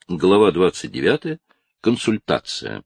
Глава 29. Консультация.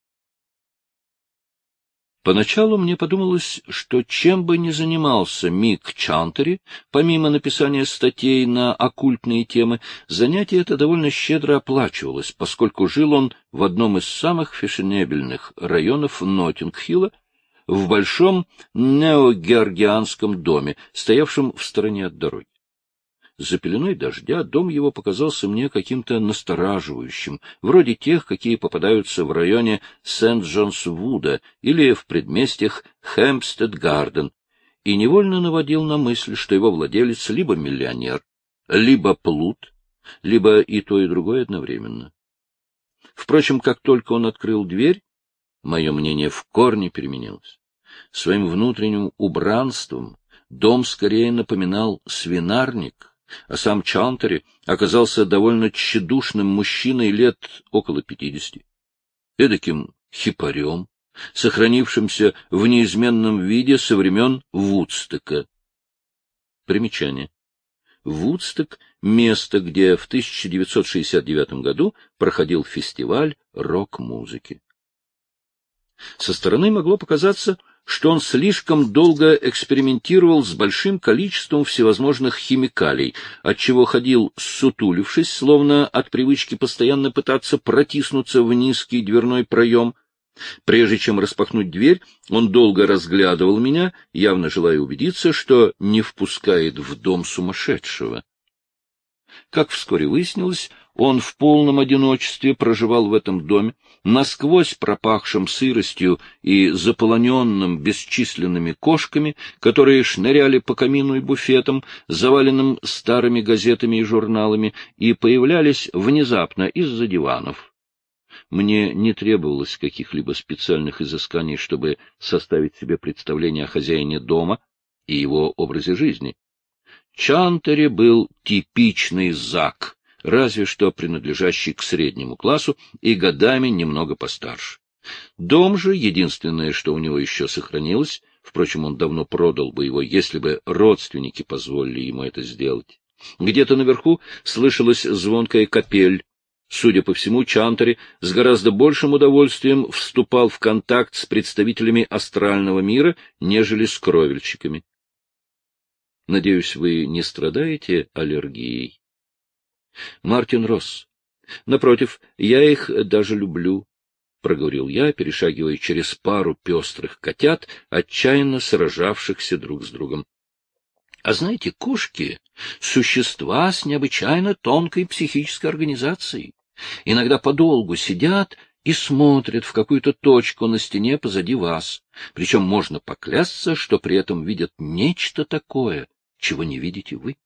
Поначалу мне подумалось, что чем бы ни занимался Мик Чантери, помимо написания статей на оккультные темы, занятие это довольно щедро оплачивалось, поскольку жил он в одном из самых фешенебельных районов Ноттинг-Хилла, в большом неогеоргианском доме, стоявшем в стороне от дороги. За пеленой дождя дом его показался мне каким-то настораживающим, вроде тех, какие попадаются в районе Сент-Джонс-Вуда или в предместьях Хэмпстед-Гарден, и невольно наводил на мысль, что его владелец либо миллионер, либо плут, либо и то, и другое одновременно. Впрочем, как только он открыл дверь, мое мнение в корне переменилось. Своим внутренним убранством дом скорее напоминал свинарник, а сам Чантери оказался довольно тщедушным мужчиной лет около 50, эдаким хипарем, сохранившимся в неизменном виде со времен Вудстока. Примечание. Вудсток — место, где в 1969 году проходил фестиваль рок-музыки. Со стороны могло показаться, что он слишком долго экспериментировал с большим количеством всевозможных химикалий, отчего ходил ссутулившись, словно от привычки постоянно пытаться протиснуться в низкий дверной проем. Прежде чем распахнуть дверь, он долго разглядывал меня, явно желая убедиться, что не впускает в дом сумасшедшего. Как вскоре выяснилось, он в полном одиночестве проживал в этом доме, насквозь пропахшим сыростью и заполоненным бесчисленными кошками, которые шныряли по камину и буфетам, заваленным старыми газетами и журналами, и появлялись внезапно из-за диванов. Мне не требовалось каких-либо специальных изысканий, чтобы составить себе представление о хозяине дома и его образе жизни. Чантери был типичный зак, разве что принадлежащий к среднему классу и годами немного постарше. Дом же, единственное, что у него еще сохранилось, впрочем, он давно продал бы его, если бы родственники позволили ему это сделать. Где-то наверху слышалась звонкая капель. Судя по всему, Чантери с гораздо большим удовольствием вступал в контакт с представителями астрального мира, нежели с кровельщиками. Надеюсь, вы не страдаете аллергией? Мартин Росс. Напротив, я их даже люблю, — проговорил я, перешагивая через пару пестрых котят, отчаянно сражавшихся друг с другом. А знаете, кошки — существа с необычайно тонкой психической организацией. Иногда подолгу сидят и смотрят в какую-то точку на стене позади вас. Причем можно поклясться, что при этом видят нечто такое, чего не видите вы.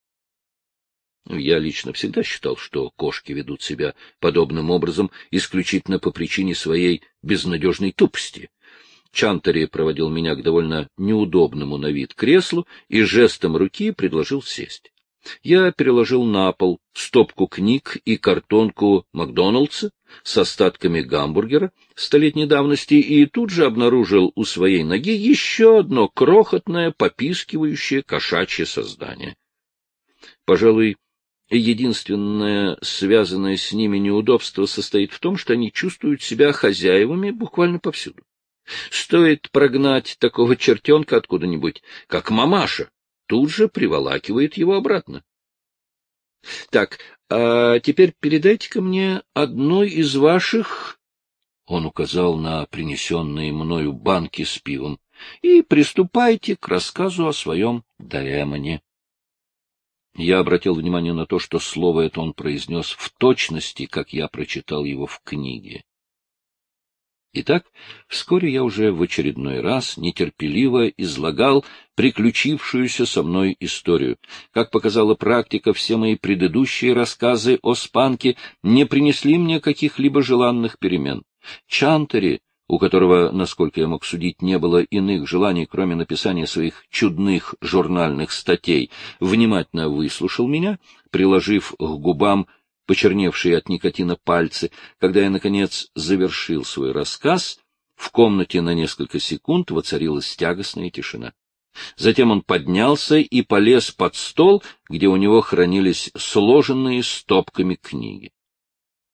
Я лично всегда считал, что кошки ведут себя подобным образом исключительно по причине своей безнадежной тупости. Чантери проводил меня к довольно неудобному на вид креслу и жестом руки предложил сесть. Я переложил на пол стопку книг и картонку Макдоналдса с остатками гамбургера столетней давности и тут же обнаружил у своей ноги еще одно крохотное, попискивающее кошачье создание. Пожалуй, единственное связанное с ними неудобство состоит в том, что они чувствуют себя хозяевами буквально повсюду. Стоит прогнать такого чертенка откуда-нибудь, как мамаша тут же приволакивает его обратно. Так, а теперь передайте-ка мне одной из ваших, он указал на принесенные мною банки с пивом, и приступайте к рассказу о своем демоне. Я обратил внимание на то, что слово это он произнес в точности, как я прочитал его в книге. Итак, вскоре я уже в очередной раз нетерпеливо излагал приключившуюся со мной историю. Как показала практика, все мои предыдущие рассказы о Спанке не принесли мне каких-либо желанных перемен. Чантери, у которого, насколько я мог судить, не было иных желаний, кроме написания своих чудных журнальных статей, внимательно выслушал меня, приложив к губам почерневшие от никотина пальцы. Когда я, наконец, завершил свой рассказ, в комнате на несколько секунд воцарилась тягостная тишина. Затем он поднялся и полез под стол, где у него хранились сложенные стопками книги.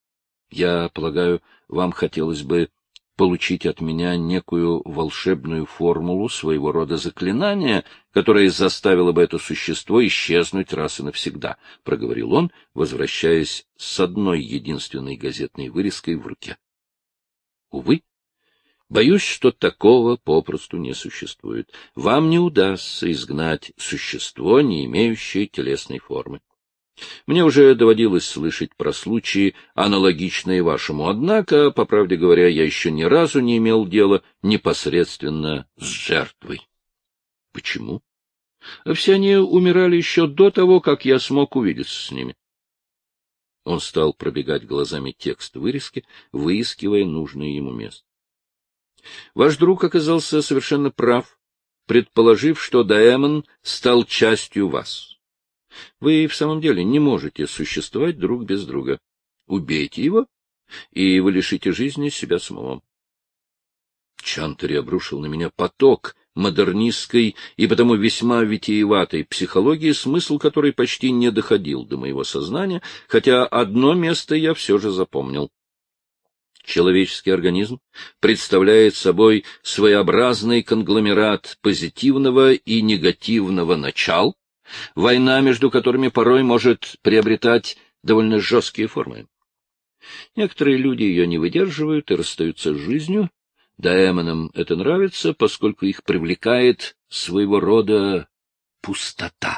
Я полагаю, вам хотелось бы получить от меня некую волшебную формулу, своего рода заклинания, которое заставило бы это существо исчезнуть раз и навсегда, — проговорил он, возвращаясь с одной единственной газетной вырезкой в руке. Увы, боюсь, что такого попросту не существует. Вам не удастся изгнать существо, не имеющее телесной формы. Мне уже доводилось слышать про случаи, аналогичные вашему, однако, по правде говоря, я еще ни разу не имел дела непосредственно с жертвой. Почему? Все они умирали еще до того, как я смог увидеться с ними. Он стал пробегать глазами текст вырезки, выискивая нужное ему место. Ваш друг оказался совершенно прав, предположив, что Даэмон стал частью вас. Вы в самом деле не можете существовать друг без друга. Убейте его, и вы лишите жизни себя самого. Чантери обрушил на меня поток модернистской и потому весьма витиеватой психологии, смысл которой почти не доходил до моего сознания, хотя одно место я все же запомнил. Человеческий организм представляет собой своеобразный конгломерат позитивного и негативного начал, война между которыми порой может приобретать довольно жесткие формы. Некоторые люди ее не выдерживают и расстаются с жизнью. Даэмонам это нравится, поскольку их привлекает своего рода пустота.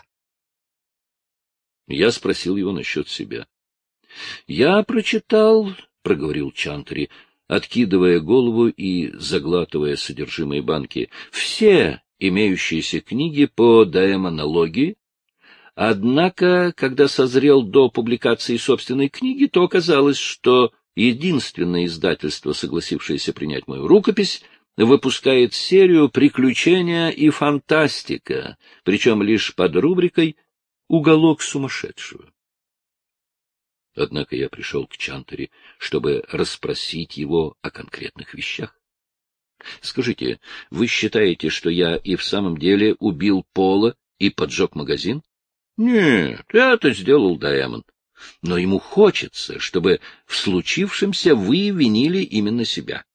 Я спросил его насчет себя. — Я прочитал, — проговорил Чантери, откидывая голову и заглатывая содержимое банки, — все имеющиеся книги по даэмонологии. Однако, когда созрел до публикации собственной книги, то оказалось, что единственное издательство, согласившееся принять мою рукопись, выпускает серию «Приключения и фантастика», причем лишь под рубрикой «Уголок сумасшедшего». Однако я пришел к Чантери, чтобы расспросить его о конкретных вещах. Скажите, вы считаете, что я и в самом деле убил Пола и поджег магазин? Нет, это сделал Даэмон. Но ему хочется, чтобы в случившемся вы винили именно себя.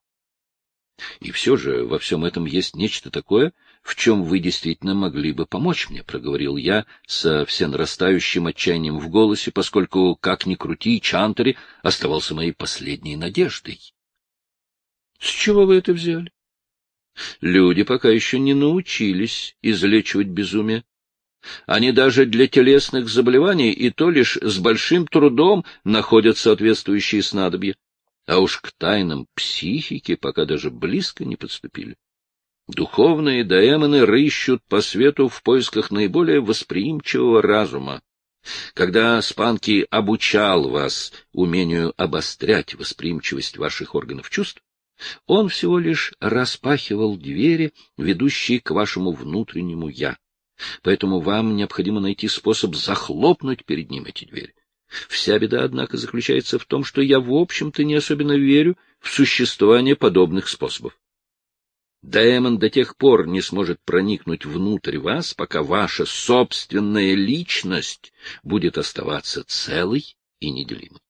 И все же во всем этом есть нечто такое, в чем вы действительно могли бы помочь мне, — проговорил я со всенарастающим отчаянием в голосе, поскольку, как ни крути, Чантери оставался моей последней надеждой. — С чего вы это взяли? Люди пока еще не научились излечивать безумие. Они даже для телесных заболеваний и то лишь с большим трудом находят соответствующие снадобья, а уж к тайнам психики пока даже близко не подступили. Духовные даэмоны рыщут по свету в поисках наиболее восприимчивого разума. Когда Спанки обучал вас умению обострять восприимчивость ваших органов чувств, он всего лишь распахивал двери, ведущие к вашему внутреннему «я». Поэтому вам необходимо найти способ захлопнуть перед ним эти двери. Вся беда, однако, заключается в том, что я, в общем-то, не особенно верю в существование подобных способов. Даэмон до тех пор не сможет проникнуть внутрь вас, пока ваша собственная личность будет оставаться целой и неделимой.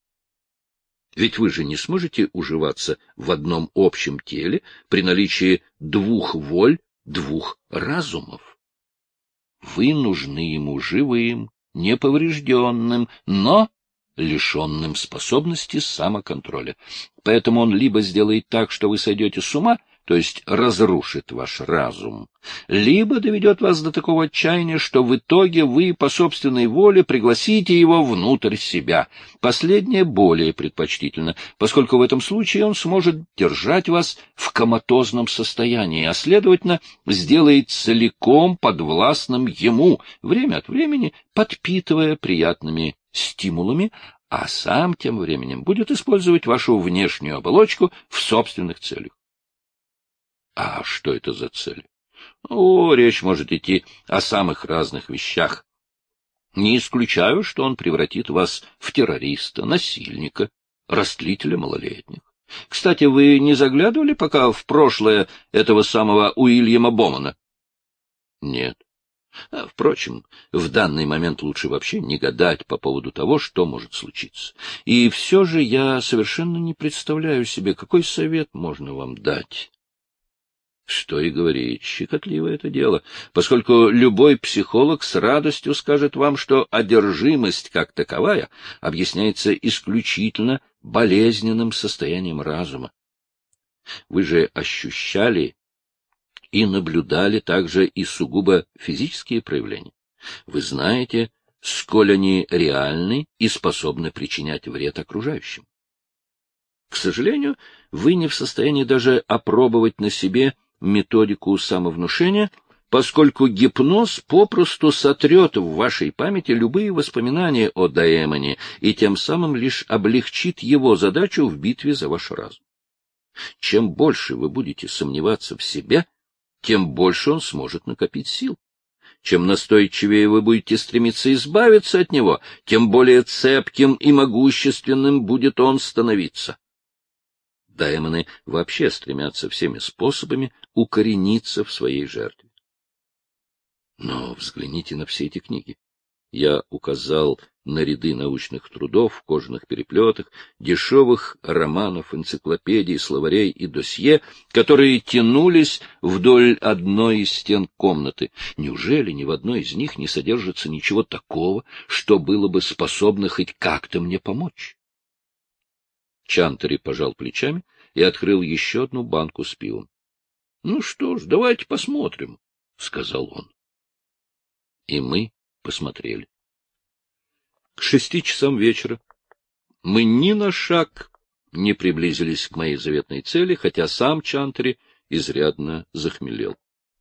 Ведь вы же не сможете уживаться в одном общем теле при наличии двух воль, двух разумов. Вы нужны ему живым, неповрежденным, но лишенным способности самоконтроля. Поэтому он либо сделает так, что вы сойдете с ума, то есть разрушит ваш разум, либо доведет вас до такого отчаяния, что в итоге вы по собственной воле пригласите его внутрь себя. Последнее более предпочтительно, поскольку в этом случае он сможет держать вас в коматозном состоянии, а, следовательно, сделает целиком подвластным ему, время от времени подпитывая приятными стимулами, а сам тем временем будет использовать вашу внешнюю оболочку в собственных целях. А что это за цели? Речь может идти о самых разных вещах. Не исключаю, что он превратит вас в террориста, насильника, растлителя малолетних. Кстати, вы не заглядывали пока в прошлое этого самого Уильяма Бомана? Нет. Впрочем, в данный момент лучше вообще не гадать по поводу того, что может случиться. И все же я совершенно не представляю себе, какой совет можно вам дать. Что и говорить, щекотливо это дело, поскольку любой психолог с радостью скажет вам, что одержимость как таковая объясняется исключительно болезненным состоянием разума. Вы же ощущали и наблюдали также и сугубо физические проявления. Вы знаете, сколь они реальны и способны причинять вред окружающим. К сожалению, вы не в состоянии даже опробовать на себе методику самовнушения, поскольку гипноз попросту сотрет в вашей памяти любые воспоминания о даэмоне и тем самым лишь облегчит его задачу в битве за ваш разум. Чем больше вы будете сомневаться в себе, тем больше он сможет накопить сил. Чем настойчивее вы будете стремиться избавиться от него, тем более цепким и могущественным будет он становиться. Даэмоны вообще стремятся всеми способами укорениться в своей жертве. Но взгляните на все эти книги. Я указал на ряды научных трудов в кожаных переплетах, дешевых романов, энциклопедий, словарей и досье, которые тянулись вдоль одной из стен комнаты. Неужели ни в одной из них не содержится ничего такого, что было бы способно хоть как-то мне помочь? Чантери пожал плечами и открыл еще одну банку с пивом. — Ну что ж, давайте посмотрим, — сказал он. И мы посмотрели. К 6 часам вечера мы ни на шаг не приблизились к моей заветной цели, хотя сам Чантери изрядно захмелел.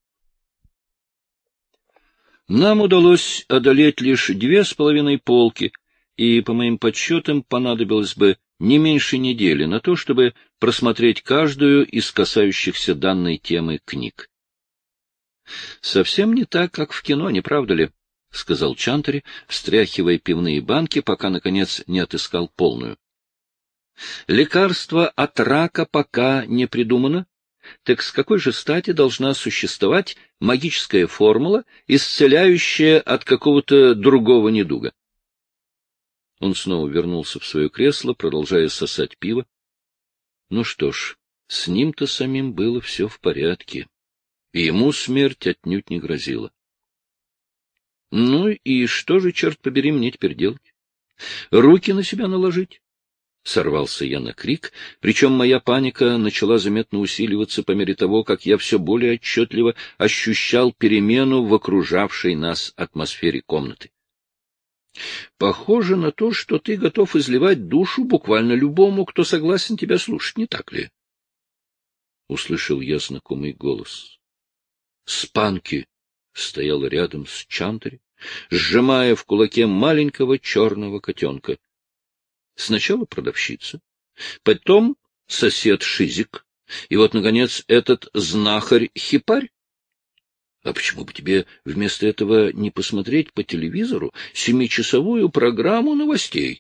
Нам удалось одолеть лишь 2,5 полки, и, по моим подсчетам, понадобилось бы не меньше недели на то, чтобы просмотреть каждую из касающихся данной темы книг. Совсем не так, как в кино, не правда ли? — сказал Чантери, встряхивая пивные банки, пока, наконец, не отыскал полную. — Лекарство от рака пока не придумано. Так с какой же стати должна существовать магическая формула, исцеляющая от какого-то другого недуга? Он снова вернулся в свое кресло, продолжая сосать пиво. Ну что ж, с ним-то самим было все в порядке, и ему смерть отнюдь не грозила. Ну и что же, черт побери, мне теперь делать? Руки на себя наложить? Сорвался я на крик, причем моя паника начала заметно усиливаться по мере того, как я все более отчетливо ощущал перемену в окружавшей нас атмосфере комнаты. Похоже на то, что ты готов изливать душу буквально любому, кто согласен тебя слушать, не так ли? Услышал я знакомый голос. Спанки стоял рядом с Чантери, сжимая в кулаке маленького черного котенка. Сначала продавщица, потом сосед Шизик, и вот, наконец, этот знахарь-хипарь. А почему бы тебе вместо этого не посмотреть по телевизору 7-часовую программу новостей?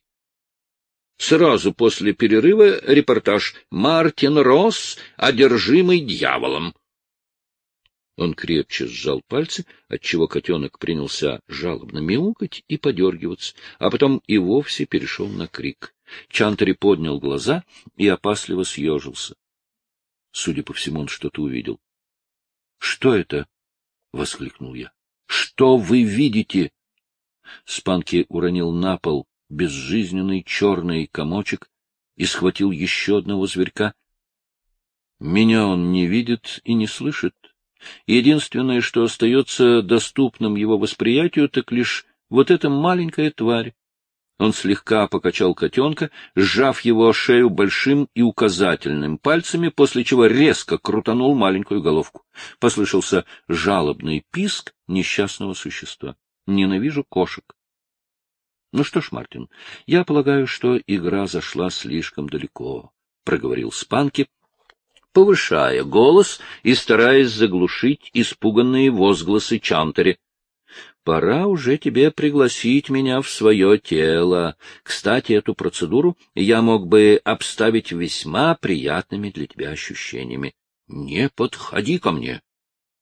Сразу после перерыва репортаж «Мартин Росс, одержимый дьяволом». Он крепче сжал пальцы, отчего котенок принялся жалобно мяукать и подергиваться, а потом и вовсе перешел на крик. Чантери поднял глаза и опасливо съежился. Судя по всему, он что-то увидел. — Что это? — воскликнул я. — Что вы видите? Спанки уронил на пол безжизненный черный комочек и схватил еще одного зверька. Меня он не видит и не слышит. Единственное, что остается доступным его восприятию, так лишь вот эта маленькая тварь. Он слегка покачал котенка, сжав его шею большим и указательным пальцами, после чего резко крутанул маленькую головку. Послышался жалобный писк несчастного существа. Ненавижу кошек. Ну что ж, Мартин, я полагаю, что игра зашла слишком далеко, — проговорил Спанки, повышая голос и стараясь заглушить испуганные возгласы Чантери. Пора уже тебе пригласить меня в свое тело. Кстати, эту процедуру я мог бы обставить весьма приятными для тебя ощущениями. Не подходи ко мне.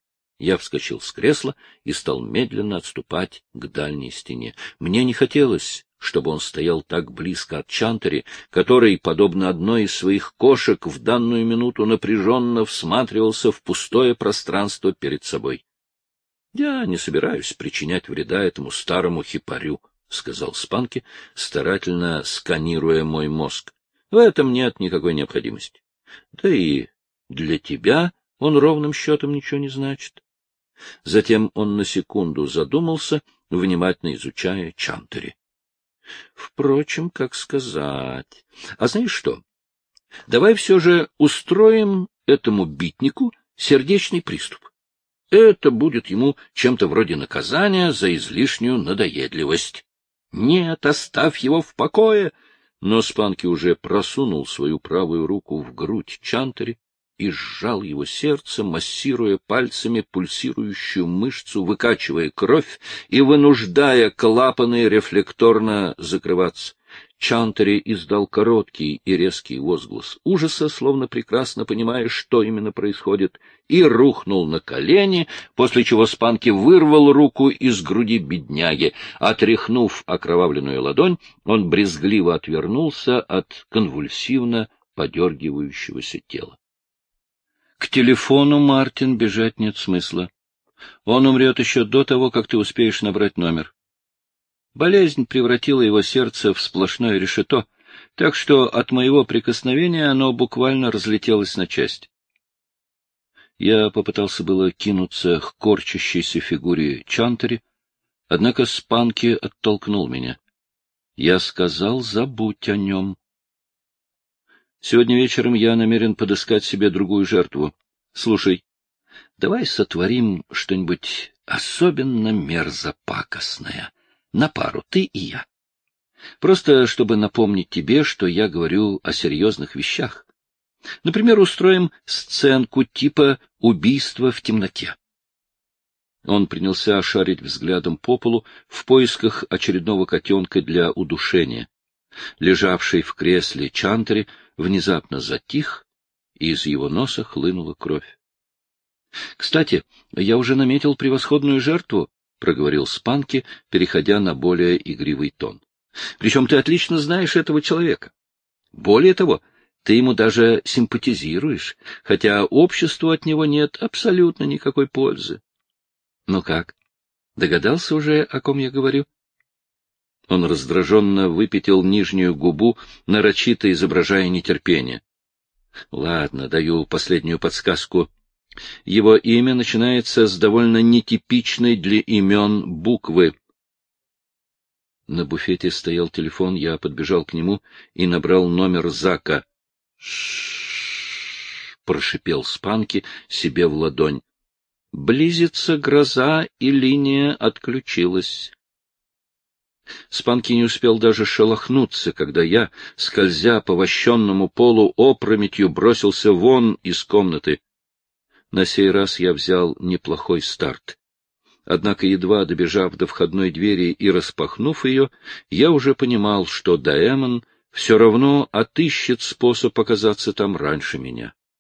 Я вскочил с кресла и стал медленно отступать к дальней стене. Мне не хотелось, чтобы он стоял так близко от Чантери, который, подобно одной из своих кошек, в данную минуту напряженно всматривался в пустое пространство перед собой. — Я не собираюсь причинять вреда этому старому хипарю, — сказал Спанки, старательно сканируя мой мозг. — В этом нет никакой необходимости. Да и для тебя он ровным счетом ничего не значит. Затем он на секунду задумался, внимательно изучая Чантери. Впрочем, как сказать... А знаешь что? Давай все же устроим этому битнику сердечный приступ. Это будет ему чем-то вроде наказания за излишнюю надоедливость. Нет, оставь его в покое! Но Спанки уже просунул свою правую руку в грудь Чантери и сжал его сердце, массируя пальцами пульсирующую мышцу, выкачивая кровь и вынуждая клапаны рефлекторно закрываться. Чантери издал короткий и резкий возглас ужаса, словно прекрасно понимая, что именно происходит, и рухнул на колени, после чего Спанки вырвал руку из груди бедняги. Отряхнув окровавленную ладонь, он брезгливо отвернулся от конвульсивно подергивающегося тела. К телефону, Мартин, бежать нет смысла. Он умрет еще до того, как ты успеешь набрать номер. Болезнь превратила его сердце в сплошное решето, так что от моего прикосновения оно буквально разлетелось на части. Я попытался было кинуться к корчащейся фигуре Чантери, однако Спанки оттолкнул меня. Я сказал, забудь о нем. Сегодня вечером я намерен подыскать себе другую жертву. Слушай, давай сотворим что-нибудь особенно мерзопакостное. На пару, ты и я. Просто чтобы напомнить тебе, что я говорю о серьезных вещах. Например, устроим сценку типа убийства в темноте. Он принялся шарить взглядом по полу в поисках очередного котенка для удушения. Лежавший в кресле Чантери внезапно затих, и из его носа хлынула кровь. — Кстати, я уже наметил превосходную жертву, — проговорил Спанки, переходя на более игривый тон. — Причем ты отлично знаешь этого человека. Более того, ты ему даже симпатизируешь, хотя обществу от него нет абсолютно никакой пользы. Ну как, догадался уже, о ком я говорю? Он раздраженно выпятил нижнюю губу, нарочито изображая нетерпение. — Ладно, даю последнюю подсказку. Его имя начинается с довольно нетипичной для имен буквы. На буфете стоял телефон, я подбежал к нему и набрал номер Зака. «Ш-ш-ш!» — прошипел Спанки себе в ладонь. Близится гроза, и линия отключилась. Спанки не успел даже шелохнуться, когда я, скользя по вощенному полу, опрометью бросился вон из комнаты. На сей раз я взял неплохой старт. Однако, едва добежав до входной двери и распахнув ее, я уже понимал, что Даэмон все равно отыщет способ оказаться там раньше меня.